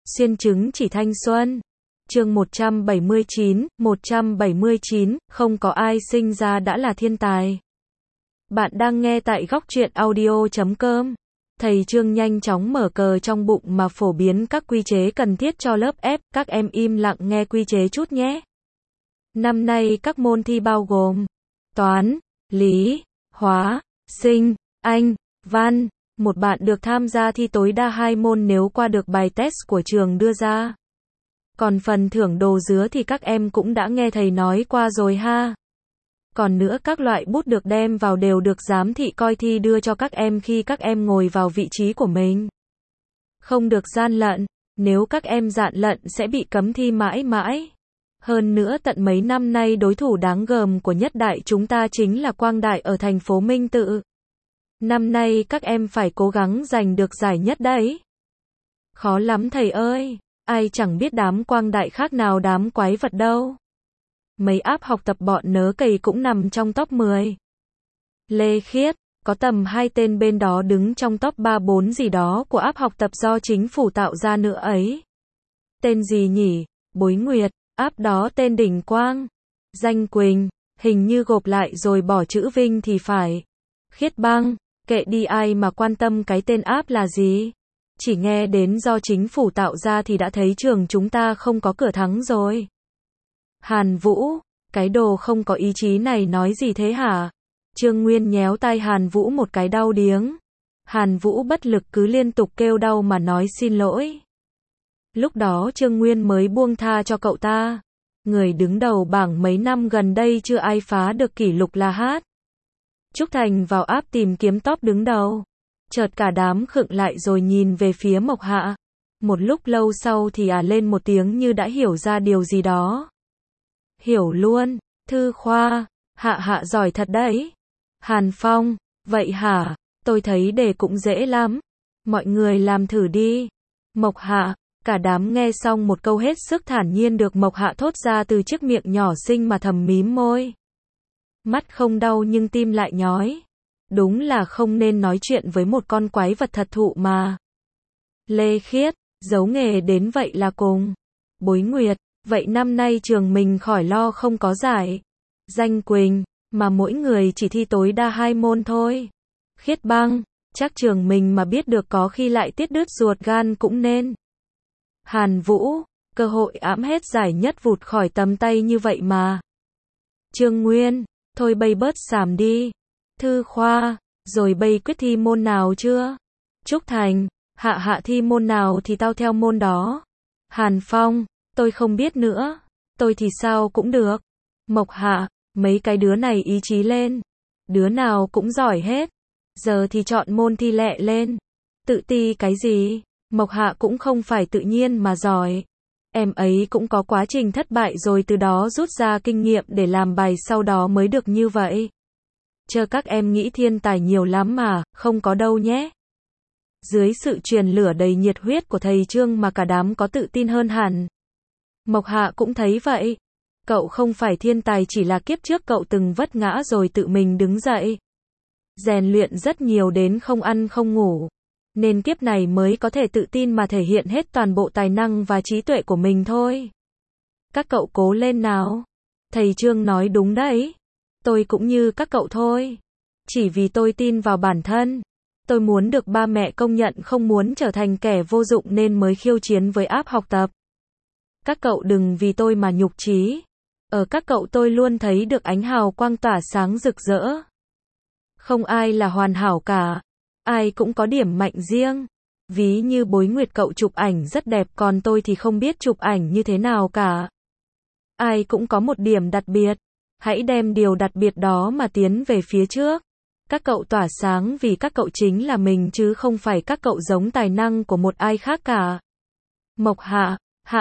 Xuyên chứng chỉ thanh xuân. Chương 179, không có ai sinh ra đã là thiên tài. Bạn đang nghe tại góc truyện audio.com. Thầy Trương nhanh chóng mở cờ trong bụng mà phổ biến các quy chế cần thiết cho lớp F, các em im lặng nghe quy chế chút nhé. Năm nay các môn thi bao gồm toán, lý, hóa, sinh, Anh, văn. Một bạn được tham gia thi tối đa 2 môn nếu qua được bài test của trường đưa ra. Còn phần thưởng đồ dứa thì các em cũng đã nghe thầy nói qua rồi ha. Còn nữa các loại bút được đem vào đều được giám thị coi thi đưa cho các em khi các em ngồi vào vị trí của mình. Không được gian lận, nếu các em gian lận sẽ bị cấm thi mãi mãi. Hơn nữa tận mấy năm nay đối thủ đáng gờm của Nhất Đại chúng ta chính là Quang Đại ở thành phố Minh Tự. Năm nay các em phải cố gắng giành được giải nhất đấy. Khó lắm thầy ơi, ai chẳng biết đám Quang Đại khác nào đám quái vật đâu. Mấy app học tập bọn nớ cầy cũng nằm trong top 10. Lê Khiết, có tầm 2 tên bên đó đứng trong top 3-4 gì đó của app học tập do chính phủ tạo ra nữa ấy. Tên gì nhỉ? Bối Nguyệt, app đó tên Đỉnh Quang. Danh Quỳnh, hình như gộp lại rồi bỏ chữ Vinh thì phải. Khiết Băng, kệ đi ai mà quan tâm cái tên app là gì. Chỉ nghe đến do chính phủ tạo ra thì đã thấy trường chúng ta không có cửa thắng rồi. Hàn Vũ, cái đồ không có ý chí này nói gì thế hả? Trương Nguyên nhéo tai Hàn Vũ một cái đau điếng. Hàn Vũ bất lực cứ liên tục kêu đau mà nói xin lỗi. Lúc đó Trương Nguyên mới buông tha cho cậu ta. Người đứng đầu bảng mấy năm gần đây chưa ai phá được kỷ lục là hát. Trúc Thành vào app tìm kiếm top đứng đầu. Chợt cả đám khựng lại rồi nhìn về phía Mộc Hạ. Một lúc lâu sau thì lên một tiếng như đã hiểu ra điều gì đó. Hiểu luôn, Thư Khoa, Hạ giỏi thật đấy. Hàn Phong, vậy hả, tôi thấy đề cũng dễ lắm. Mọi người làm thử đi. Mộc Hạ, cả đám nghe xong một câu hết sức thản nhiên được Mộc Hạ thốt ra từ chiếc miệng nhỏ xinh mà thầm mím môi. Mắt không đau nhưng tim lại nhói. Đúng là không nên nói chuyện với một con quái vật thật thụ mà. Lê Khiết, giấu nghề đến vậy là cùng. Bối Nguyệt, vậy năm nay trường mình khỏi lo không có giải. Danh Quỳnh, mà mỗi người chỉ thi tối đa 2 môn thôi. Khiết Băng, chắc trường mình mà biết được có khi lại tiết đứt ruột gan cũng nên. Hàn Vũ, cơ hội ẵm hết giải nhất vụt khỏi tầm tay như vậy mà. Trương Nguyên, thôi bây bớt xàm đi. Thư Khoa, rồi bây quyết thi môn nào chưa? Trúc Thành, Hạ thi môn nào thì tao theo môn đó. Hàn Phong, tôi không biết nữa. Tôi thì sao cũng được. Mộc Hạ, mấy cái đứa này ý chí lên. Đứa nào cũng giỏi hết. Giờ thì chọn môn thi lẹ lên. Tự ti cái gì? Mộc Hạ cũng không phải tự nhiên mà giỏi. Em ấy cũng có quá trình thất bại rồi từ đó rút ra kinh nghiệm để làm bài sau đó mới được như vậy. Chờ các em nghĩ thiên tài nhiều lắm mà, không có đâu nhé. Dưới sự truyền lửa đầy nhiệt huyết của thầy Trương mà cả đám có tự tin hơn hẳn. Mộc Hạ cũng thấy vậy. Cậu không phải thiên tài chỉ là kiếp trước cậu từng vấp ngã rồi tự mình đứng dậy. Rèn luyện rất nhiều đến không ăn không ngủ. Nên kiếp này mới có thể tự tin mà thể hiện hết toàn bộ tài năng và trí tuệ của mình thôi. Các cậu cố lên nào. Thầy Trương nói đúng đấy. Tôi cũng như các cậu thôi. Chỉ vì tôi tin vào bản thân. Tôi muốn được ba mẹ công nhận không muốn trở thành kẻ vô dụng nên mới khiêu chiến với app học tập. Các cậu đừng vì tôi mà nhục chí. Ở các cậu tôi luôn thấy được ánh hào quang tỏa sáng rực rỡ. Không ai là hoàn hảo cả. Ai cũng có điểm mạnh riêng. Ví như Bối Nguyệt cậu chụp ảnh rất đẹp còn tôi thì không biết chụp ảnh như thế nào cả. Ai cũng có một điểm đặc biệt. Hãy đem điều đặc biệt đó mà tiến về phía trước. Các cậu tỏa sáng vì các cậu chính là mình chứ không phải các cậu giống tài năng của một ai khác cả. Mộc Hạ,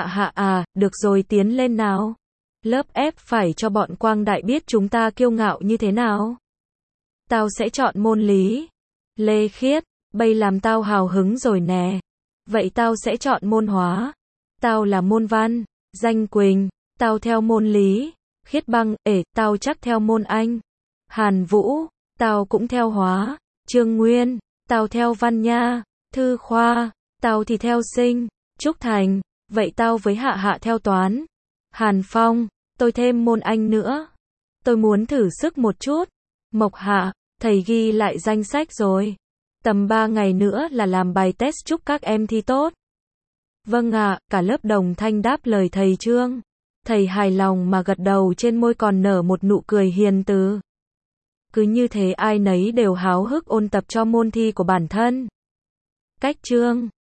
được rồi tiến lên nào. Lớp F phải cho bọn Quang Đại biết chúng ta kiêu ngạo như thế nào. Tao sẽ chọn môn lý. Lê Khiết, bây làm tao hào hứng rồi nè. Vậy tao sẽ chọn môn hóa. Tao là môn văn. Danh Quỳnh, tao theo môn lý. Khiết Băng, tao chắc theo môn Anh. Hàn Vũ, tao cũng theo hóa. Trương Nguyên, tao theo văn nha. Thư Khoa, tao thì theo sinh. Trúc Thành, vậy tao với Hạ Hạ theo toán. Hàn Phong, tôi thêm môn Anh nữa. Tôi muốn thử sức một chút. Mộc Hạ, thầy ghi lại danh sách rồi. Tầm 3 ngày nữa là làm bài test, chúc các em thi tốt. Vâng ạ, cả lớp đồng thanh đáp lời thầy Trương. Thầy hài lòng mà gật đầu, trên môi còn nở một nụ cười hiền từ. Cứ như thế ai nấy đều háo hức ôn tập cho môn thi của bản thân. Cách Trương